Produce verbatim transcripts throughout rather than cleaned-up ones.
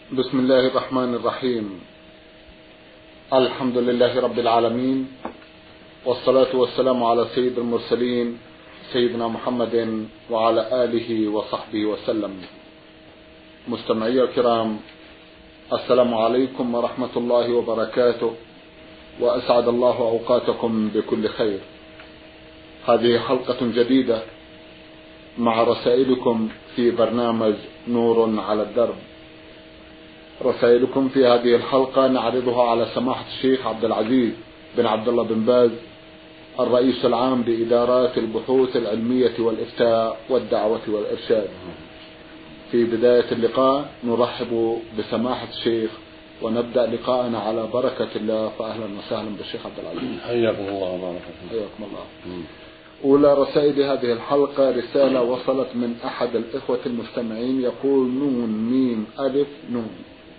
بسم الله الرحمن الرحيم. الحمد لله رب العالمين، والصلاة والسلام على سيد المرسلين سيدنا محمد وعلى آله وصحبه وسلم. مستمعي الكرام، السلام عليكم ورحمة الله وبركاته، وأسعد الله أوقاتكم بكل خير. هذه حلقة جديدة مع رسائلكم في برنامج نور على الدرب. رسائلكم في هذه الحلقة نعرضها على سماحة الشيخ عبد العزيز بن عبد الله بن باز، الرئيس العام لإدارات البحوث العلمية والإفتاء والدعوة والإرشاد. في بداية اللقاء نرحب بسماحة الشيخ ونبدأ لقاءنا على بركة الله، فأهلا وسهلا بالشيخ عبد العزيز. حياكم الله وبارك فيكم. حياكم الله. أولى رسائل هذه الحلقة رسالة وصلت من أحد الإخوة المستمعين يقول: نون ميم ألف نون.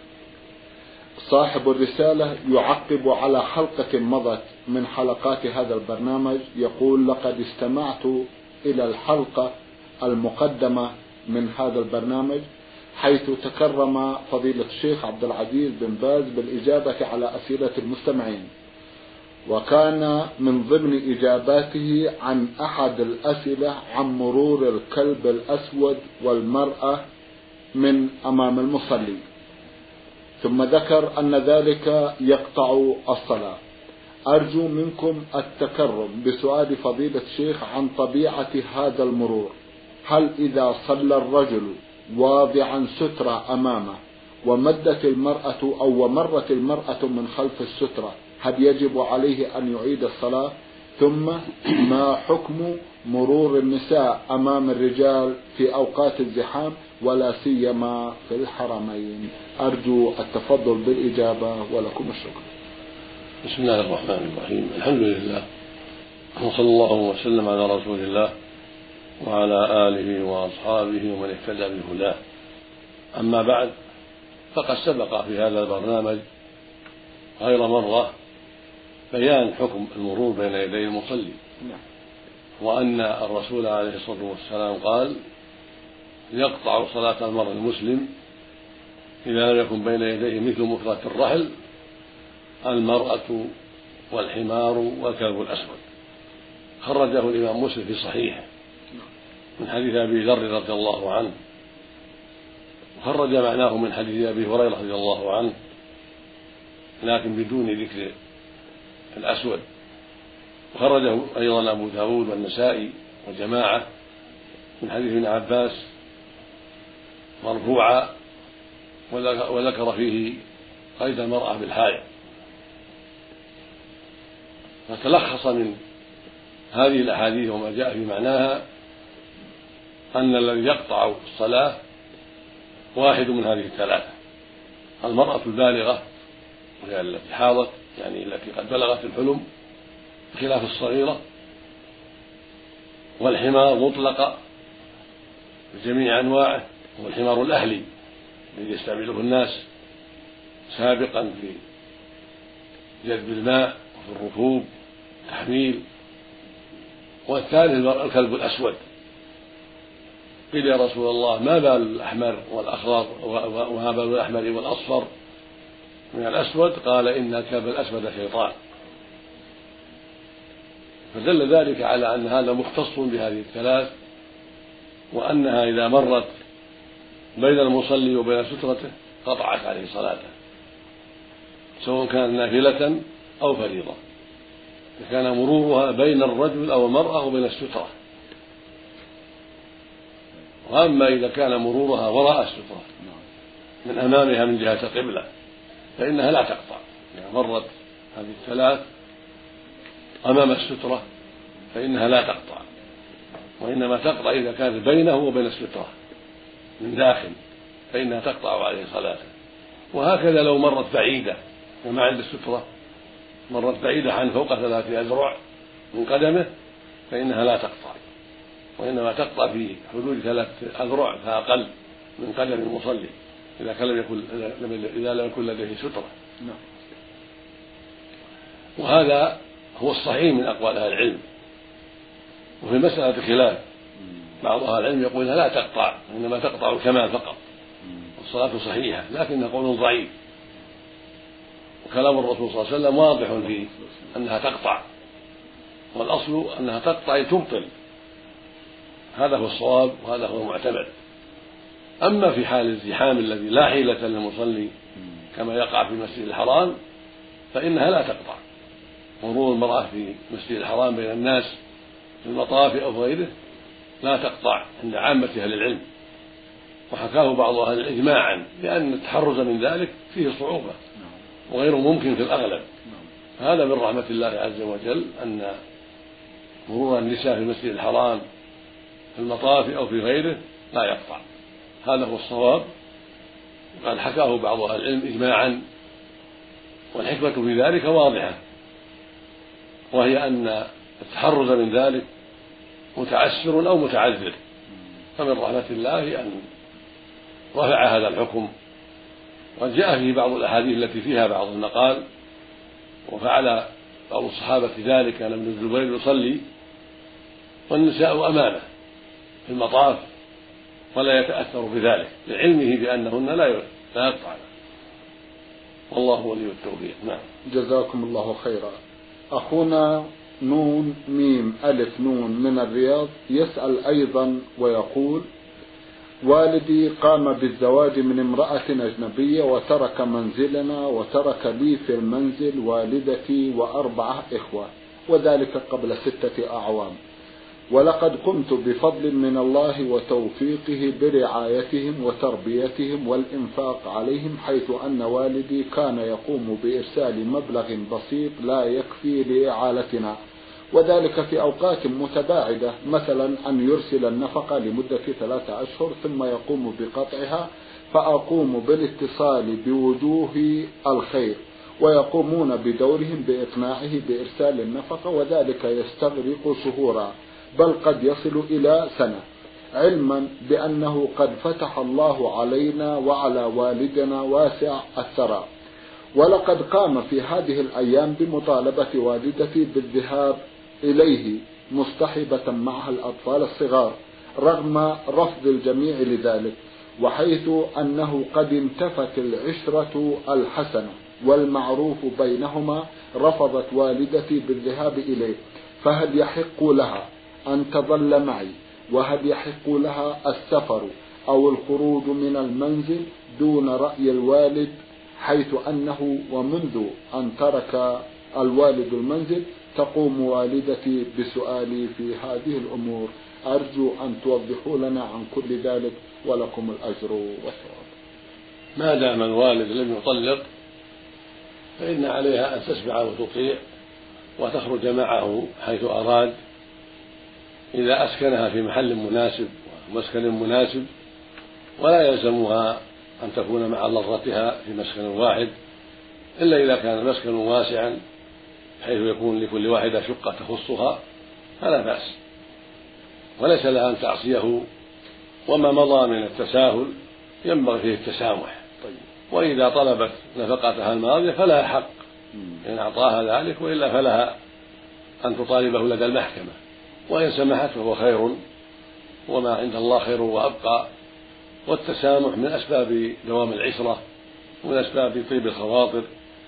صاحب الرسالة يعقب على حلقة مضت من حلقات هذا البرنامج، يقول: لقد استمعت إلى الحلقة المقدمة من هذا البرنامج حيث تكرم فضيلة الشيخ عبد العزيز بن باز بالإجابة على أسئلة المستمعين، وكان من ضمن إجاباته عن أحد الأسئلة عن مرور الكلب الأسود والمرأة من أمام المصلي، ثم ذكر أن ذلك يقطع الصلاة. أرجو منكم التكرم بسؤال فضيلة الشيخ عن طبيعة هذا المرور. هل إذا صلى الرجل واضعا سترة أمامه ومدت المرأة أو ومرت المرأة من خلف السترة، هل يجب عليه أن يعيد الصلاة؟ ثم ما حكم مرور النساء أمام الرجال في أوقات الزحام ولا سيما في الحرمين؟ أرجو التفضل بالإجابة ولكم الشكر. بسم الله الرحمن الرحيم. الحمد لله، وصلى الله وسلم على رسول الله وعلى آله وأصحابه ومن اهتدى بهداه. أما بعد، فقد سبق في هذا البرنامج غير مرة بيان حكم المرور بين يدي المصلي، وأن الرسول عليه الصلاة والسلام قال: يقطع صلاة المرء المسلم إذا لم يكن بين يديه مثل مفرة الرحل المرأة والحمار والكلب الأسود. خرجه الإمام مسلم في صحيحه من حديث أبي ذر رضي الله عنه، وخرج معناه من حديث أبي هريرة رضي الله عنه لكن بدون ذكر الأسود. وخرجه أيضا أبو داود والنسائي وجماعة من حديث ابن عباس مرفوعا، وذكر فيه قيد المرأة بالحائض. فتلخص من هذه الأحاديث وما جاء في معناها أن الذي يقطع الصلاة واحد من هذه الثلاثة: المرأة البالغة وهي التي حاضت، يعني التي قد بلغت الحلم بخلاف الصغيرة، والحمار مطلقة بجميع أنواعه، هو الحمار الأهلي الذي يستعمله الناس سابقا في جذب الماء وفي الركوب تحميل. والثالث الكلب الأسود. قيل: يا رسول الله، ما بال الأحمر والأخضر وما بال الأحمر والأصفر من الأسود؟ قال: إن الكلب الأسود شيطان. فدل ذلك على أن هذا مختص بهذه الثلاث، وأنها إذا مرت بين المصلي وبين سترته قطعت عليه صلاته، سواء كانت نافلة أو فريضة، فكان مرورها بين الرجل أو المرأة وبين السترة. وأما إذا كان مرورها وراء السترة من أمامها من جهة القبلة فإنها لا تقطع. يعني مرت هذه الثلاث أمام السترة فإنها لا تقطع، وإنما تقطع إذا كانت بينه وبين السترة من داخل، فإنها تقطع عليه صلاته. وهكذا لو مرت بعيدة وما عند السترة، مرت بعيدة عن فوق ثلاثة أذرع من قدمه، فإنها لا تقطع، وإنما تقطع في حدود ثلاث أذرع فأقل من قدم المصلي إذا لم يكن إذا لم يكن لديه سترة. وهذا هو الصحيح من أقوال أهل العلم. وفي مسألة خلاف، بعض أهل العلم يقول إنها لا تقطع، إنما تقطع الكمال فقط، الصلاة صحيحة، لكنها قول ضعيف، وكلام الرسول صلى الله عليه وسلم واضح في أنها تقطع، والأصل أنها تقطع تبطل، هذا هو الصواب وهذا هو المعتمد. أما في حال الزحام الذي لا حيلة للمصلي كما يقع في المسجد الحرام فإنها لا تقطع. مرور المرأة في المسجد الحرام بين الناس في المطاف أو في غيره لا تقطع عند عامة أهل العلم، وحكاه بعض أهل إجماعا لأن التحرز من ذلك فيه صعوبة وغير ممكن في الأغلب. هذا من رحمة الله عز وجل أن مرور النساء في المسجد الحرام في المطاف أو في غيره لا يقطع، هذا هو الصواب، وقد حكاه بعض أهل العلم إجماعا، والحكمة في ذلك واضحة، وهي أن التحرز من ذلك متعسر أو متعذر، فمن رحمة الله أن رفع هذا الحكم. وقد جاء فيه بعض الأحاديث التي فيها بعض المقال، وفعل بعض الصحابة ذلك، كان ابن الزبير يصلي والنساء أمامه في المطاف ولا يتأثر بذلك لعلمه بأنهن لا يقطعن، والله ولي التوفيق. نعم. جزاكم الله خيرا. أخونا نون ميم ألف نون من الرياض يسأل أيضا ويقول: والدي قام بالزواج من امرأة أجنبية وترك منزلنا وترك لي في المنزل والدتي وأربعة إخوة، وذلك قبل ستة أعوام، ولقد قمت بفضل من الله وتوفيقه برعايتهم وتربيتهم والإنفاق عليهم، حيث أن والدي كان يقوم بإرسال مبلغ بسيط لا يكفي لإعالتنا، وذلك في أوقات متباعدة، مثلا أن يرسل النفقة لمدة ثلاثة أشهر ثم يقوم بقطعها، فأقوم بالاتصال بوجوه الخير ويقومون بدورهم بإقناعه بإرسال النفقة، وذلك يستغرق شهورا بل قد يصل إلى سنة، علما بأنه قد فتح الله علينا وعلى والدنا واسع الثراء. ولقد قام في هذه الأيام بمطالبة والدتي بالذهاب إليه مصطحبة معها الأطفال الصغار رغم رفض الجميع لذلك، وحيث أنه قد انتفت العشرة الحسنة والمعروف بينهما رفضت والدتي بالذهاب إليه، فهل يحق لها أن تظل معي؟ وهل يحق لها السفر أو الخروج من المنزل دون رأي الوالد، حيث أنه ومنذ أن ترك الوالد المنزل تقوم والدتي بسؤالي في هذه الأمور؟ أرجو أن توضحوا لنا عن كل ذلك ولكم الأجر والثواب. ما دام الوالد لم يطلق فإن عليها أن تسمع وتطيع وتخرج معه حيث أراد، إذا أسكنها في محل مناسب ومسكن مناسب، ولا يلزمها أن تكون مع ضرتها في مسكن واحد، إلا إذا كان المسكن واسعا حيث يكون لكل واحدة شقة تخصها فلا بأس، وليس لها أن تعصيه، وما مضى من التساهل ينبغي فيه التسامح. وإذا طلبت نفقتها الماضية فلها حق إن أعطاها ذلك، وإلا فلها أن تطالبه لدى المحكمة، وإن سمحت فهو خير، وما عند الله خير وأبقى. والتسامح من أسباب دوام العشرة ومن أسباب طيب الخواطر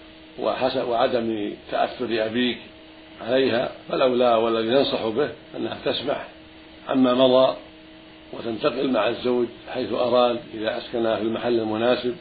وعدم تأثر أبيك عليها، فلولا والذي ننصح به أنها تسمح عما مضى وتنتقل مع الزوج حيث أراد إذا أسكنها في المحل المناسب،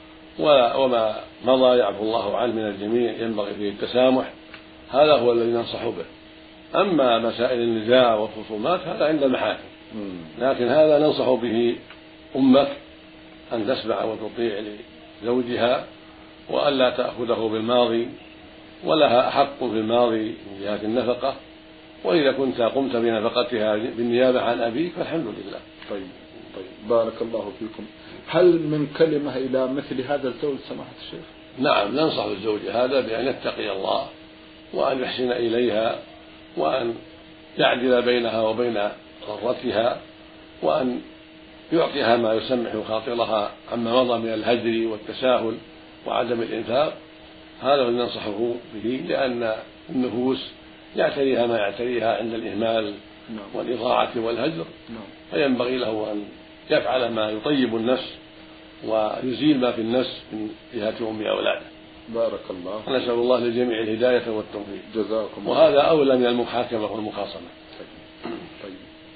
وما مضى يعفو الله عنه من الجميع ينبغي فيه التسامح، هذا هو الذي ننصح به. أما مسائل النزاع والخصومات هذا عند المحاكم، لكن هذا ننصح به أمك أن تسمع وتطيع لزوجها وألا تأخذه بالماضي، ولها حق في الماضي من جهة النفقة، وإذا كنت قمت بنفقتها بالنيابة عن أبيك فالحمد لله. طيب طيب بارك الله فيكم. هل من كلمة إلى مثل هذا الزوج سماحة الشيخ؟ نعم، ننصح الزوج هذا بأن يتقي الله وأن يحسن إليها وأن يعدل بينها وبين ضرتها، وأن يعطيها ما يسمح خاطرها عما مضى من الهجر والتساهل وعدم الإنفاق، هذا الذي ننصحه به، لأن النفوس يعتريها ما يعتريها عند الإهمال والإضاعة والهجر، فينبغي له أن يفعل ما يطيب النفس ويزيل ما في النفس من جهة أم أولاده. بارك الله. نسأل الله للجميع الهداية والتوفيق. جزاكم الله. وهذا أولى من المحاكمة والمخاصمة. طيب. طيب.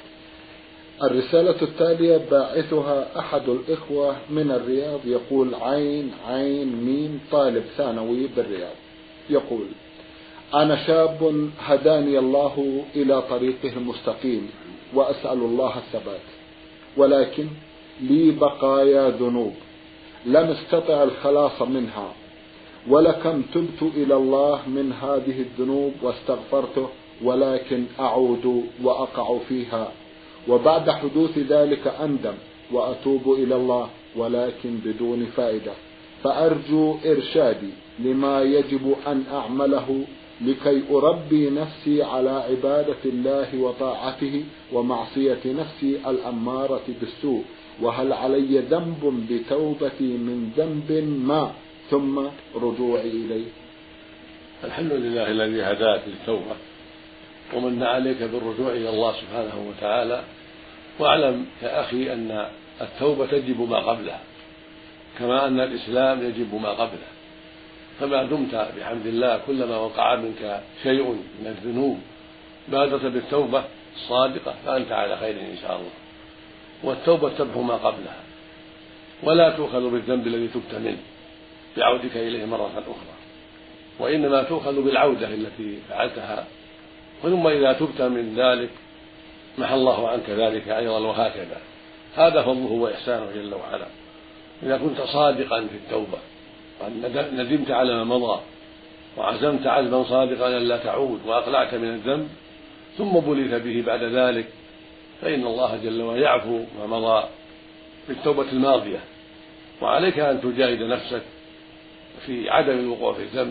الرسالة التالية باعثها أحد الإخوة من الرياض، يقول عين عين ميم طالب ثانوي بالرياض، يقول: أنا شاب هداني الله إلى طريقه المستقيم وأسأل الله الثبات، ولكن لي بقايا ذنوب لم استطع الخلاص منها، ولكم تبت إلى الله من هذه الذنوب واستغفرته، ولكن أعود وأقع فيها، وبعد حدوث ذلك أندم وأتوب إلى الله، ولكن بدون فائدة، فأرجو إرشادي لما يجب أن أعمله لكي أربي نفسي على عبادة الله وطاعته ومعصية نفسي الأمارة بالسوء، وهل علي ذنب بتوبتي من ذنب ما ثم رجوعي إليه؟ الحمد لله الذي هداك للتوبة ومن عليك بالرجوع إلى الله سبحانه وتعالى. واعلم يا أخي أن التوبة تجب ما قبلها، كما أن الإسلام يجب ما قبله، فما دمت بحمد الله كلما وقع منك شيء من الذنوب بادرت بالتوبة الصادقة فأنت على خير إن شاء الله. والتوبة تمحو ما قبلها، ولا تؤخذ بالذنب الذي تبت منه بعودك إليه مرة أخرى، وإنما تؤخذ بالعودة التي فعلتها، ثم إذا تبت من ذلك محى الله عنك ذلك أيضا، وهكذا. هذا فضله وإحسانه جل وعلا. إذا كنت صادقا في التوبة وندمت على ما مضى وعزمت عزما صادقا أن لا تعود وأقلعت من الذنب ثم بليت به بعد ذلك، فإن الله جل وعلا يعفو ما مضى بالتوبة الماضية. وعليك أن تجاهد نفسك في عدم الوقوع في الذنب،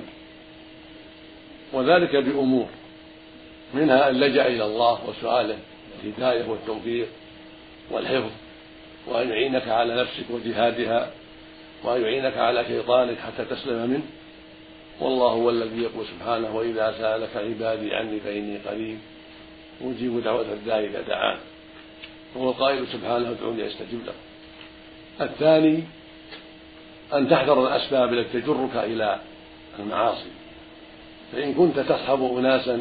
وذلك بأمور، منها أن لجأ إلى الله وسؤاله الهداية والتوفيق والحفظ، وأن يعينك على نفسك وجهادها، وأن يعينك على شيطانك حتى تسلم منه. والله هو الذي يقول سبحانه: وإذا سألك عبادي عني فإني قريب أجيب دعوة الداعي إذا دعان. وهو القائل سبحانه: ادعوني أستجب لكم. الثاني أن تحذر الأسباب التي تجرك إلى المعاصي، فإن كنت تصحب أناسا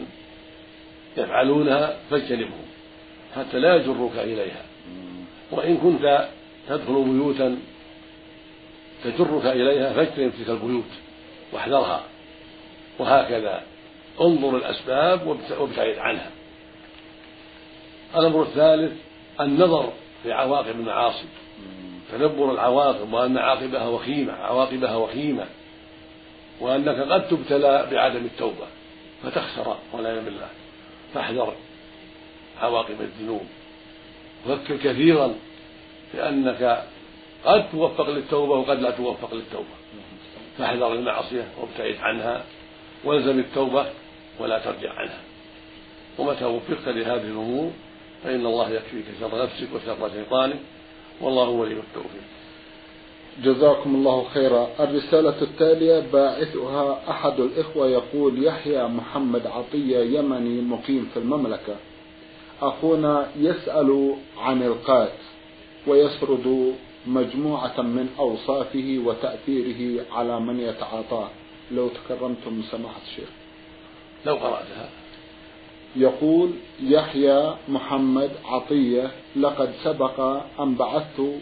يفعلونها فاجتنبهم حتى لا يجرك إليها، وإن كنت تدخل بيوتا تجرك إليها فاجتنب تلك البيوت واحذرها، وهكذا انظر الأسباب وابتعد عنها. الأمر الثالث النظر في عواقب المعاصي، تدبر العواقب، وأن عاقبها وخيمة عواقبها وخيمة، وأنك قد تبتلى بعدم التوبة فتخسر والعياذ بالله. فاحذر عواقب الذنوب، وفكر كثيرا لأنك قد توفق للتوبة وقد لا توفق للتوبة، فاحذر المعصية وابتعد عنها، والزم التوبة ولا ترجع عنها. ومتى وفقت لهذه الأمور فإن الله يكفيك شر نفسك وشر شيطانك، والله ولي التوفيق. جزاكم الله خيرا. الرسالة التالية باعثها أحد الإخوة، يقول: يحيى محمد عطية يمني مقيم في المملكة. أخونا يسأل عن القات ويسرد مجموعة من أوصافه وتأثيره على من يتعاطاه، لو تكرمتم سماحة الشيخ. لو قرأتها. يقول يحيى محمد عطية: لقد سبق أن بعثت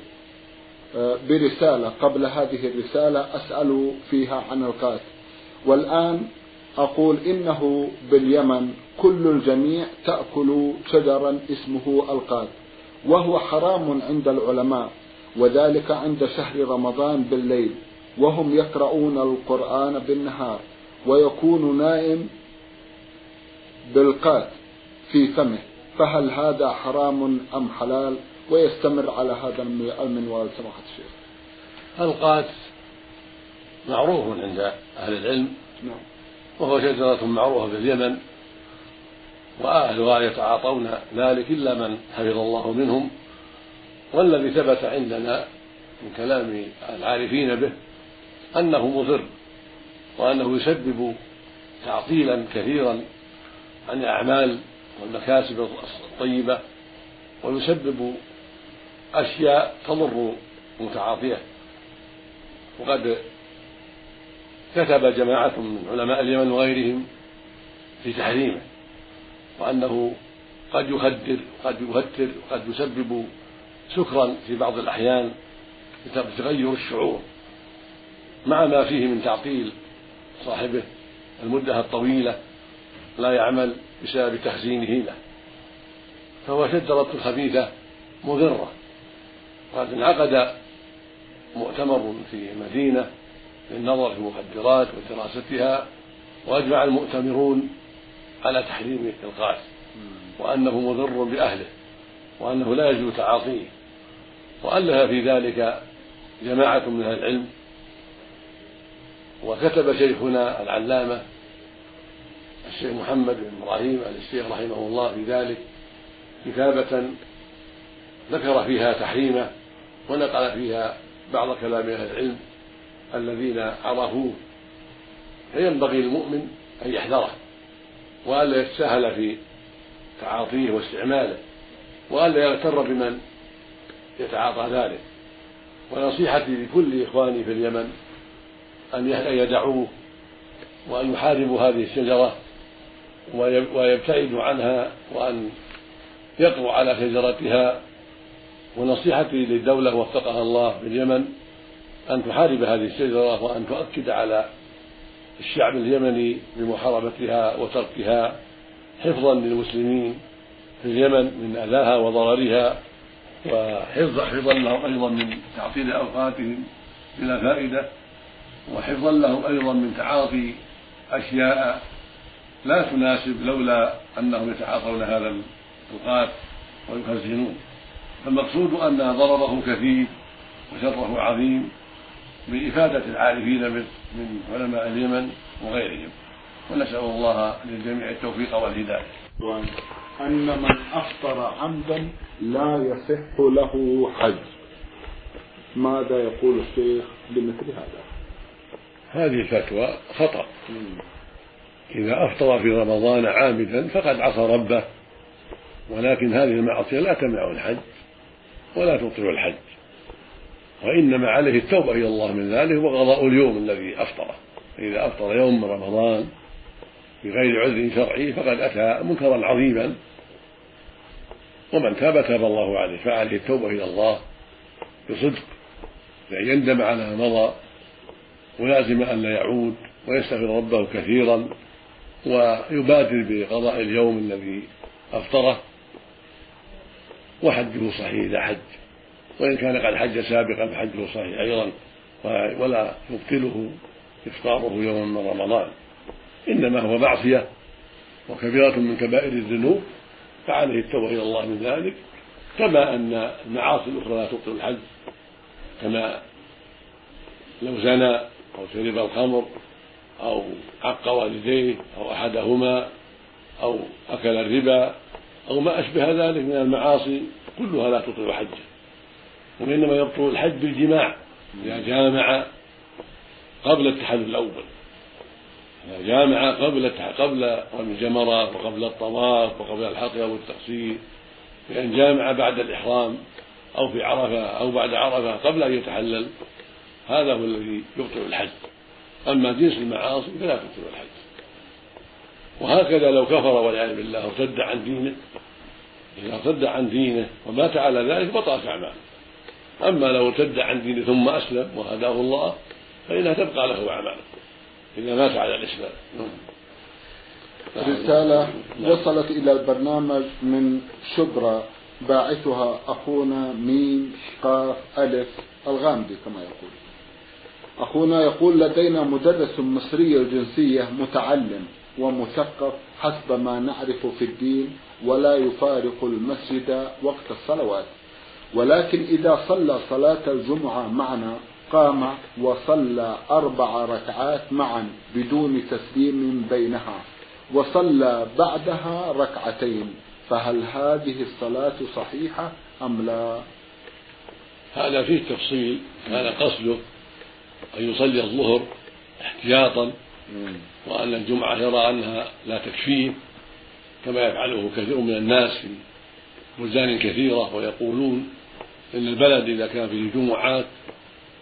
برسالة قبل هذه الرسالة أسأل فيها عن القات، والآن أقول إنه باليمن كل الجميع تأكل شجرا اسمه القات، وهو حرام عند العلماء، وذلك عند شهر رمضان بالليل، وهم يقرؤون القرآن بالنهار، ويكون نائم بالقات في فمه، فهل هذا حرام أم حلال؟ ويستمر على هذا المنوال سماحة الشيخ. القات معروف عند أهل العلم، وهو شجرة معروفة في اليمن، وأهلها يتعاطون ذلك إلا من حفظ الله منهم. والذي ثبت عندنا من كلام العارفين به أنه مضر، وأنه يسبب تعطيلا كثيرا عن الأعمال والمكاسب الطيبة، ويسبب أشياء تضر متعاطية وقد كتب جماعة من علماء اليمن وغيرهم في تحريمه، وأنه قد يخدر قد يهتر قد يسبب سكرا في بعض الأحيان بتغير الشعور، مع ما فيه من تعطيل صاحبه المدة الطويلة لا يعمل بسبب تخزينه له، فهو شجرة خبيثة مضرة. وقد انعقد مؤتمر في مدينة للنظر في المخدرات ودراستها، وأجمع المؤتمرون على تحريم القاس، وأنه مضر بأهله، وأنه لا يجوز تعاطيه. وألف في ذلك جماعة من أهل العلم، وكتب شيخنا العلامة الشيخ محمد بن إبراهيم الشيخ رحمه الله في ذلك كتابة ذكر فيها تحريمه، ونقل فيها بعض كلام أهل العلم الذين عرفوه. فينبغي للمؤمن أن يحذره، وألا يتساهل في تعاطيه واستعماله، وألا يغتر بمن يتعاطى ذلك. ونصيحتي لكل إخواني في اليمن أن يدعوه، وأن يحاربوا هذه الشجرة ويبتعدوا عنها، وأن يقضوا على شجرتها. ونصيحتي للدولة وفقها الله في اليمن أن تحارب هذه الشجرة، وأن تؤكد على الشعب اليمني بمحاربتها وتركها، حفظا للمسلمين في اليمن من أذاها وضررها، وحفظا لهم أيضا من تعطيل أوقاتهم بلا فائدة، وحفظا لهم أيضا من تعاطي أشياء لا تناسب لولا أنهم يتعاطون هذا القات ويخزنون. فالمقصود أن ضرره كثير وشره عظيم، بإفادة العارفين من علماء اليمن وغيرهم. ونسأل الله للجميع التوفيق والهداية. أن من أفطر عمدا لا يصح له حج، ماذا يقول الشيخ بمثل هذا؟ هذه الفتوى خطأ. إذا أفطر في رمضان عامدا فقد عصى ربه، ولكن هذه المعصية لا تمنع الحج ولا تبطل الحج، وإنما عليه التوبة إلى الله من ذلك وقضاء اليوم الذي أفطره. إذا أفطر يوم من رمضان بغير عذر شرعي فقد أتى منكرا عظيما، ومن تاب تاب الله عليه، فعليه التوبة إلى الله بصدق، لأن يندم على ما مضى، ولازم أن لا يعود، ويستغفر ربه كثيرا، ويبادر بقضاء اليوم الذي أفطره، وحجه صحيح إذا حج، وإن كان قد حج سابقا فحجه صحيح أيضا، ولا يبطله إفطاره يوم من رمضان، إنما هو معصية وكبيرة من كبائر الذنوب، فعليه التوبة إلى الله من ذلك، كما أن المعاصي الأخرى لا تبطل الحج، كما لو زنى أو شرب الخمر أو عق والديه أو أحدهما أو أكل الربا أو ما أشبه ذلك من المعاصي كلها لا تبطل حجه، وإنما يبطل الحج بالجماع إذا جامع قبل التحلل الأول، إذا جامع قبل قبل رمي الجمرة وقبل الطواف وقبل الحلق أو التقصير، لأن جامع بعد الإحرام أو في عرفة أو بعد عرفة قبل أن يتحلل، هذا هو الذي يبطل الحج. أما جنس المعاصي فلا تبطل الحج. وهكذا لو كفر والعياذ بالله وارتد عن دينه، إذا ارتد عن دينه ومات على ذلك بطلت أعماله. أما لو ارتد عن دينه ثم أسلم وهداه الله فإنها تبقى له أعماله إذا مات على الإسلام. رسالة وصلت إلى البرنامج من شبرا، باعثها أخونا ميم قاف ألف الغامدي كما يقول. أخونا يقول: لدينا مدرس مصري الجنسية متعلم ومثقف حسب ما نعرف في الدين، ولا يفارق المسجد وقت الصلوات، ولكن إذا صلى صلاة الجمعة معنا قام وصلى أربع ركعات معا بدون تسليم بينها، وصلى بعدها ركعتين، فهل هذه الصلاة صحيحة أم لا؟ هذا فيه تفصيل. كان قصده أن يصلي الظهر احتياطا، وأن الجمعة يرى أنها لا تكفيه، كما يفعله كثير من الناس في بلدان كثيرة، ويقولون إن البلد إذا كان فيه جمعات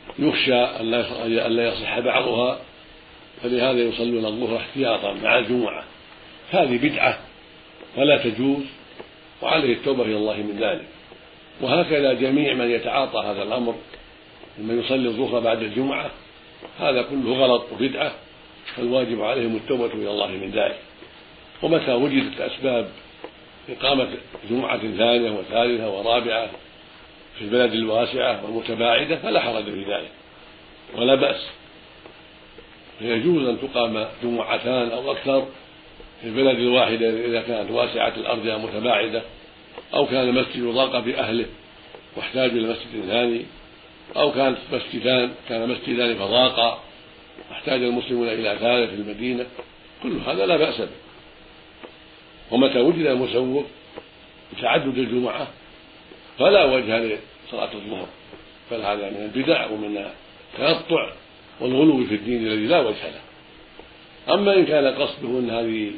يخشى أن لا يصح بعضها، فلهذا يصلون الظهر احتياطا مع الجمعة. هذه بدعة ولا تجوز، وعليه التوبة إلى الله من ذلك. وهكذا جميع من يتعاطى هذا الأمر ممن يصلي الظهر بعد الجمعة، هذا كله غلط وبدعة، فالواجب عليهم التوبة إلى الله من ذلك. ومتى وجدت أسباب إقامة جمعة ثانية وثالثة ورابعة في البلد الواسعة والمتباعدة فلا حرج في ذلك ولا بأس، فيجوز أن تقام جمعتان أو أكثر في البلد الواحدة إذا كانت واسعة الأرض أو متباعدة، أو كان المسجد ضاق بأهله واحتاج إلى مسجد ثاني، أو كانت مسجدان كان مسجدان فضاقا واحتاج المسلمون إلى ثالث في المدينة، كل هذا لا بأس به. ومتى وجد المسوغ بتعدد الجمعة فلا وجه لصلاة الظهر، فهذا من البدع ومن التنطع والغلو في الدين الذي لا وجه له. أما إن كان قصده أن هذه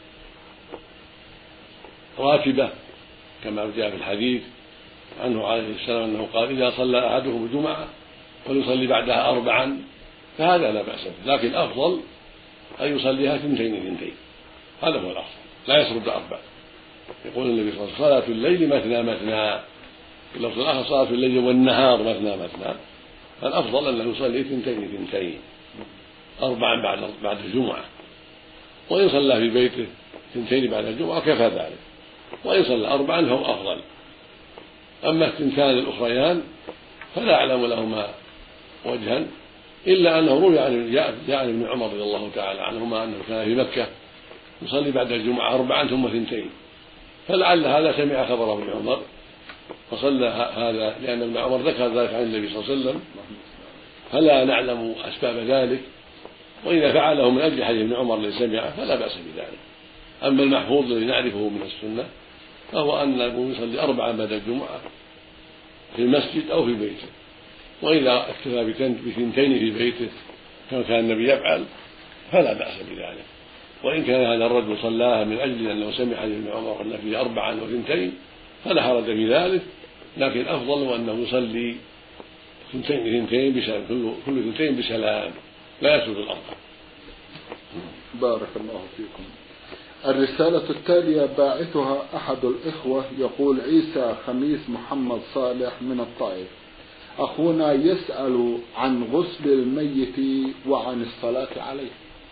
راتبة كما جاء في الحديث عنه عليه السلام أنه قال إذا صلى أحدكم الجمعة فليصلي بعدها أربعا، فهذا لا بأس به، لكن الأفضل أن يصليها ثنتين اثنتين، هذا هو الأفضل، لا يسرد أربع. يقول النبي صلى الله عليه وسلم صلاة الليل مثنى مثنى، اللفظ الآخر صلاة الليل والنهار مثنى مثنى، فالأفضل أنه يصلي ثنتين اثنتين أربعا بعد بعد الجمعة، وإن صلى في بيته ثنتين بعد الجمعة كفى ذلك، وإن صلى أربعا فهو أفضل. أما الثنتان الأخريان فلا أعلم لهما وجها، إلا أنه روي عن جاء ابن عمر رضي الله تعالى عنهما أنه كان في مكة يصلي بعد الجمعة أربعا ثم ثنتين، فلعل هذا سمع خبره ابن عمر فصلى هذا، لأن ابن عمر ذكر ذلك عن النبي صلى الله عليه وسلم، فلا نعلم أسباب ذلك. وإذا فعله من أجل حديث ابن عمر الذي سمعه فلا بأس بذلك. أما المحفوظ الذي نعرفه من السنة فهو أنه يصلي أربعا بعد الجمعة في المسجد أو في بيته، وإذا اكتفى بثنتين في بيته كما كان النبي يفعل فلا بأس بذلك. وإن كان هذا الرجل صلاها من أجل أنه سمع حديث ابن عمر أن فيه أربعا وثنتين فلا حرج في ذلك، لكن أفضل أنه يصلي ثنتين ثنتين بسلام، كل كل ثنتين بسلام، لا يسجد الأربع. بارك الله فيكم. الرسالة التالية باعثها أحد الإخوة يقول: عيسى خميس محمد صالح من الطائف، أخونا يسأل عن غسل الميت وعن الصلاة عليه.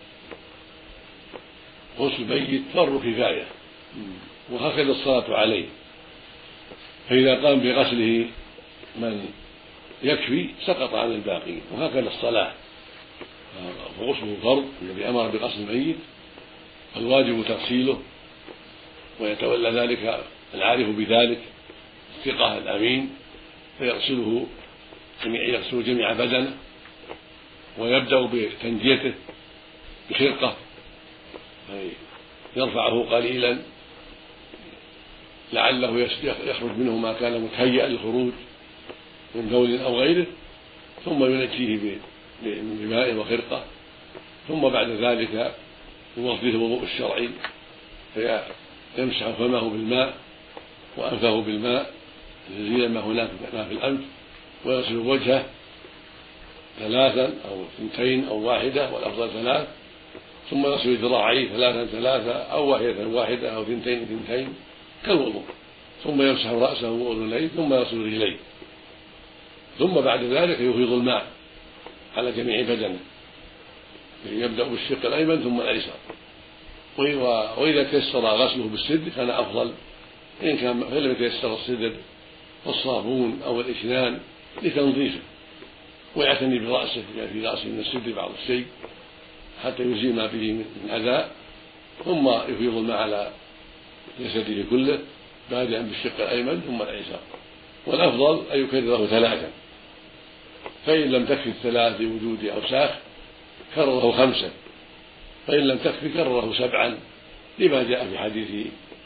غسل الميت فرض كفاية، وهكذا الصلاة عليه، فإذا قام بغسله من يكفي سقط عن الباقين، وهكذا الصلاة، فغسله فرض. الذي أمر بغسل الميت الواجب تغسيله، ويتولى ذلك العارف بذلك الثقة الأمين، فيغسله يغسل جميع بدنه، ويبدأ بتنجيته بخرقة يرفعه قليلا لعله يخرج منه ما كان متهيئا للخروج من بول أو غيره، ثم ينجيه بماء وخرقة، ثم بعد ذلك يوضيه الوضوء الشرعي فيمسح فمه بالماء وأنفه بالماء ليزيل ما هناك ما في الأنف، ويغسل وجهه ثلاثا أو اثنتين أو واحدة، والأفضل ثلاث، ثم يغسل ذراعيه ثلاثا ثلاثة أو واحدة واحدة أو اثنتين اثنتين كالوضوء، ثم يمسح رأسه وأذنيه، ثم يغسل رجليه، ثم بعد ذلك يفيض الماء على جميع بدنه، يبدأ بالشق الأيمن ثم الأيسر، وإذا تيسر غسله بالسدر كان أفضل، إن كان لم يتيسر السدر والصابون أو الإشنان لتنظيفه، ويعتني برأسه في رأسه من السدر بعض الشيء حتى يزيل ما به من أذى، ثم يفيض الماء على جسده كله بادئا بالشق الأيمن ثم الأيسر. والأفضل أن يكرره ثلاثا، فإن لم تكفي الثلاث لوجود أوساخ كرره خمسا، فإن لم تكفي كرره سبعا، لما جاء في حديث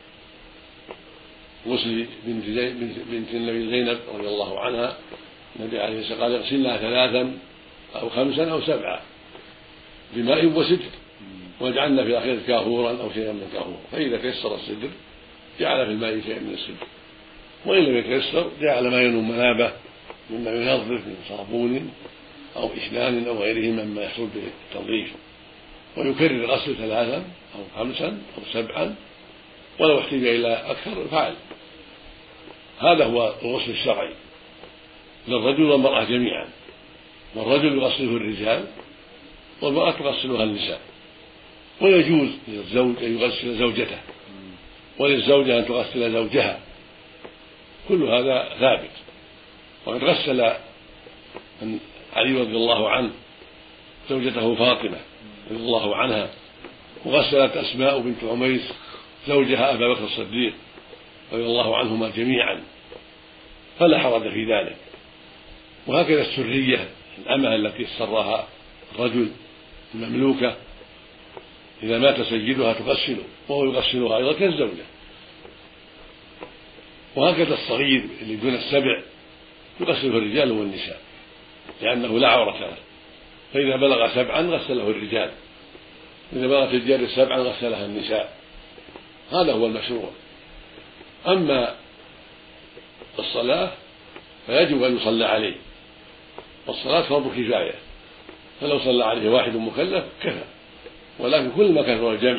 غسل بنت, بنت النبي زينب رضي الله عنها، النبي عليه الصلاة والسلام قال اغسلها ثلاثا أو خمسا أو سبعا بماء وسدر، واجعلنا في آخره كافورا أو شيئا من كافور، فإذا تيسر السدر جعل في الماء شيئا من السدر، وإن لم يتيسر جعل ما ينم منابه مما ينظف من صابون أو إسنان أو غيره مما يحصل به التنظيف، ويكرر الغسل ثلاثا أو خمسا أو سبعا، ولو احتاج إلى أكثر فعل. هذا هو الغسل الشرعي للرجل والمرأة جميعا، والرجل يغسله الرجال والمرأة تغسلها النساء. ويجوز للزوج أن يغسل زوجته وللزوجة أن تغسل زوجها، كل هذا ثابت. وقد غسل علي رضي الله عنه زوجته فاطمة رضي الله عنها، وغسلت أسماء بنت عميس زوجها أبا بكر الصديق رضي الله عنهما جميعا، فلا حرج في ذلك. وهكذا السرية الأمة التي سرها الرجل المملوكة إذا مات سيدها تغسله وهو يغسلها أيضا كالزوجة. وهكذا الصغير اللي دون السبع يغسله الرجال والنساء لأنه لا عورة له، فإذا بلغ سبعا غسله الرجال، إذا بلغت الجار سبعا غسلها النساء. هذا هو المشروع. أما الصلاة فيجب أن يصلى عليه، والصلاة فرض كفاية، فلو صلى عليه واحد مكلف كفى، ولكن كل ما كثر الجمع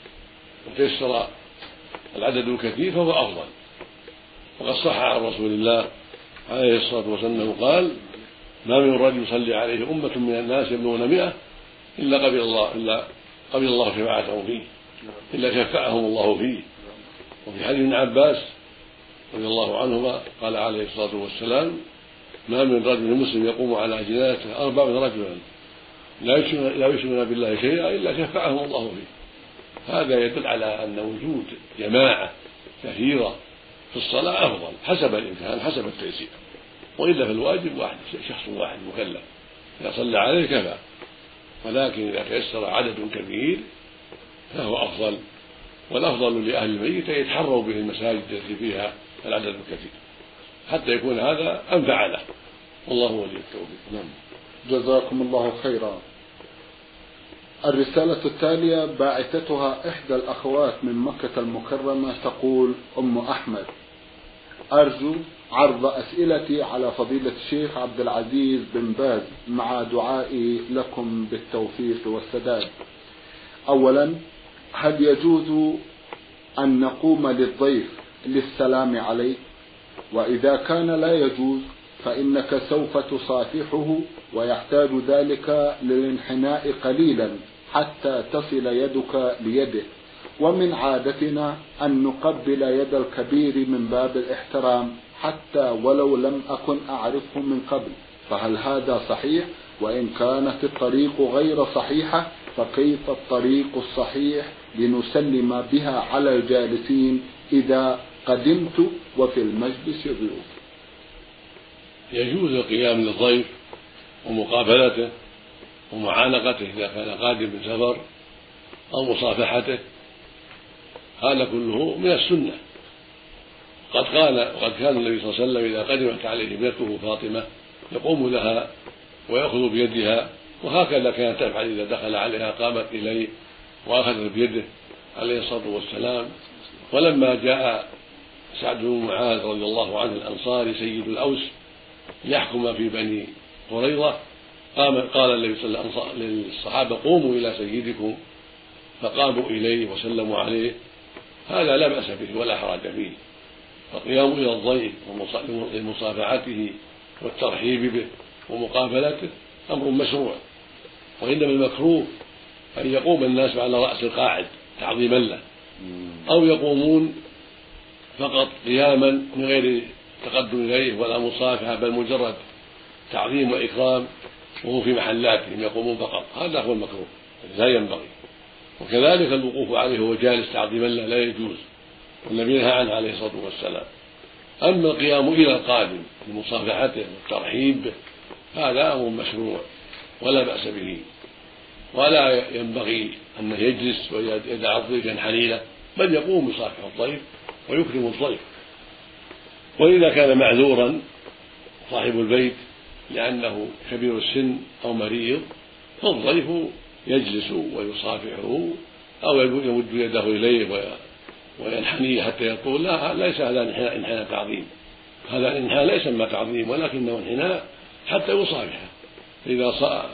وتيسر العدد الكثير فهو أفضل. وقد صح عن رسول الله عليه الصلاة والسلام قال: ما من رجل يصلي عليه أمة من الناس يبلغون مئة إلا قبل الله إلا قبل الله شفاعتهم فيه إلا شفعهم الله فيه. وفي حديث ابن عباس رضي الله عنهما قال عليه الصلاة والسلام: ما من رجل مسلم يقوم على جنازته أربعين رجلا لا يشركون بالله شيئا إلا شفعهم الله فيه. هذا يدل على أن وجود جماعة كثيرة في الصلاة أفضل حسب الإمكان حسب التيسير، وإلا في الواجب واحد شخص واحد مكلف إذا صلى عليه كفى، ولكن إذا تيسر عدد كبير فهو أفضل. والأفضل لأهل الميت أن يتحروا به المساجد التي فيها العدد الكثير حتى يكون هذا أنفع له، والله ولي التوفيق. نعم، جزاكم الله خيرا. الرسالة التالية باعثتها إحدى الأخوات من مكة المكرمة، تقول: أم أحمد، أرجو عرض أسئلتي على فضيلة الشيخ عبد العزيز بن باز مع دعائي لكم بالتوفيق والسداد. أولا، هل يجوز أن نقوم للضيف للسلام عليه؟ وإذا كان لا يجوز فإنك سوف تصافحه ويحتاج ذلك للانحناء قليلا حتى تصل يدك ليده، ومن عادتنا أن نقبل يد الكبير من باب الاحترام حتى ولو لم أكن أعرفه من قبل، فهل هذا صحيح؟ وإن كانت الطريق غير صحيحة فكيف الطريق الصحيح لنسلم بها على الجالسين إذا قدمت وفي المجلس ضيوف؟ يجوز القيام للضيف ومقابلته ومعانقته إذا كان قادم من سفر أو مصافحته، هذا كله من السنة. قد قال وقد كان النبي صلى الله عليه وسلم إذا قدمت عليه ابنته فاطمة يقوم لها ويأخذ بيدها، وهكذا كانت تفعل إذا دخل عليها قامت إليه وأخذت بيده عليه الصلاة والسلام. ولما جاء سعد بن معاذ رضي الله عنه الأنصاري سيد الأوس ليحكم في بني قريظة، قام قال النبي صلى الله عليه وسلم للصحابة: قوموا إلى سيدكم، فقاموا إليه وسلموا عليه. هذا لا بأس به ولا حرج فيه. فالقيام إلى الضيف لمصافحته والترحيب به ومقابلته أمر مشروع، وإنما المكروه أن يقوم الناس على رأس القاعد تعظيما له، أو يقومون فقط قياما من غير تقدم إليه ولا مصافحة، بل مجرد تعظيم وإكرام وهو في محلاتهم يقومون فقط. هذا هو المكروه لا ينبغي. وكذلك الوقوف عليه وهو جالس تعظيما له لا يجوز، والنبي نهى عنه عليه الصلاة والسلام. أما القيام إلى القادم لمصافحته والترحيب به هذا أمر مشروع ولا بأس به، ولا ينبغي أن يجلس ويدع الضيف ينحني له، بل يقوم يصافح الضيف ويكرم الضيف. وإذا كان معذورا صاحب البيت لأنه كبير السن أو مريض فالضيف يجلس ويصافحه أو يمد يده إليه وينحني حتى يطول. لا، ليس هذا انحناء تعظيم، هذا الانحناء لا يسمى تعظيم ولكنه انحناء حتى يصافحه، إذا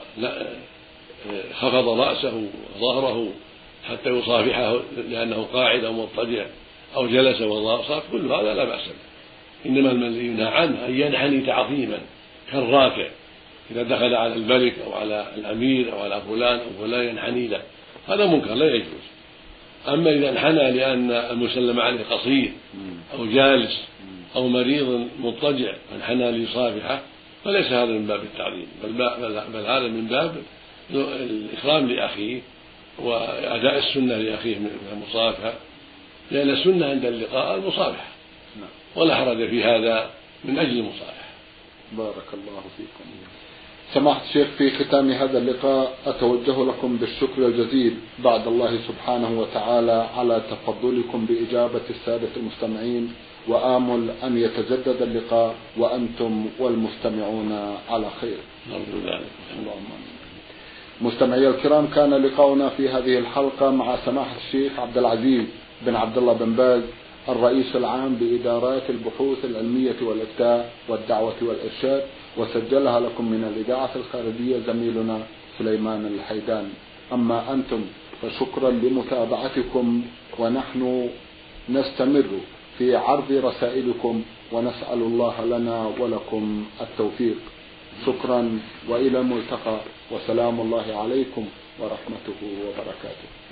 خفض رأسه وظهره حتى يصافحه لأنه قاعد أو مضطجع أو جلس وصاف، كل هذا لا بأس به. إنما الذي ينهى عنه أن ينحني تعظيما كالراكع إذا دخل على الملك أو على الأمير أو على فلان أو فلان ينحني له، هذا منكر لا يجوز. أما إذا انحنى لأن المسلم عليه قصير أو جالس أو مريض مضطجع وانحنى ليصافحه فليس هذا من باب التعظيم، بل, بل هذا من باب الإكرام لأخيه وأداء السنة لأخيه من المصافحة، لأن السنة عند اللقاء المصافحة ولا حرج في هذا من أجل المصافحة. بارك الله فيكم. سماحة الشيخ، في ختام هذا اللقاء أتوجه لكم بالشكر الجزيل بعد الله سبحانه وتعالى على تفضلكم بإجابة السادة المستمعين، وآمل أن يتجدد اللقاء وأنتم والمستمعون على خير. اللهم مستمعي الكرام، كان لقاؤنا في هذه الحلقة مع سماحة الشيخ عبد العزيز بن عبد الله بن باز، الرئيس العام بإدارات البحوث العلمية والإفتاء والدعوة والإرشاد، وسجلها لكم من الإذاعة الخارجية زميلنا سليمان الحيدان. أما أنتم فشكرا لمتابعتكم، ونحن نستمر في عرض رسائلكم ونسأل الله لنا ولكم التوفيق. شكرا وإلى الملتقى، وسلام الله عليكم ورحمته وبركاته.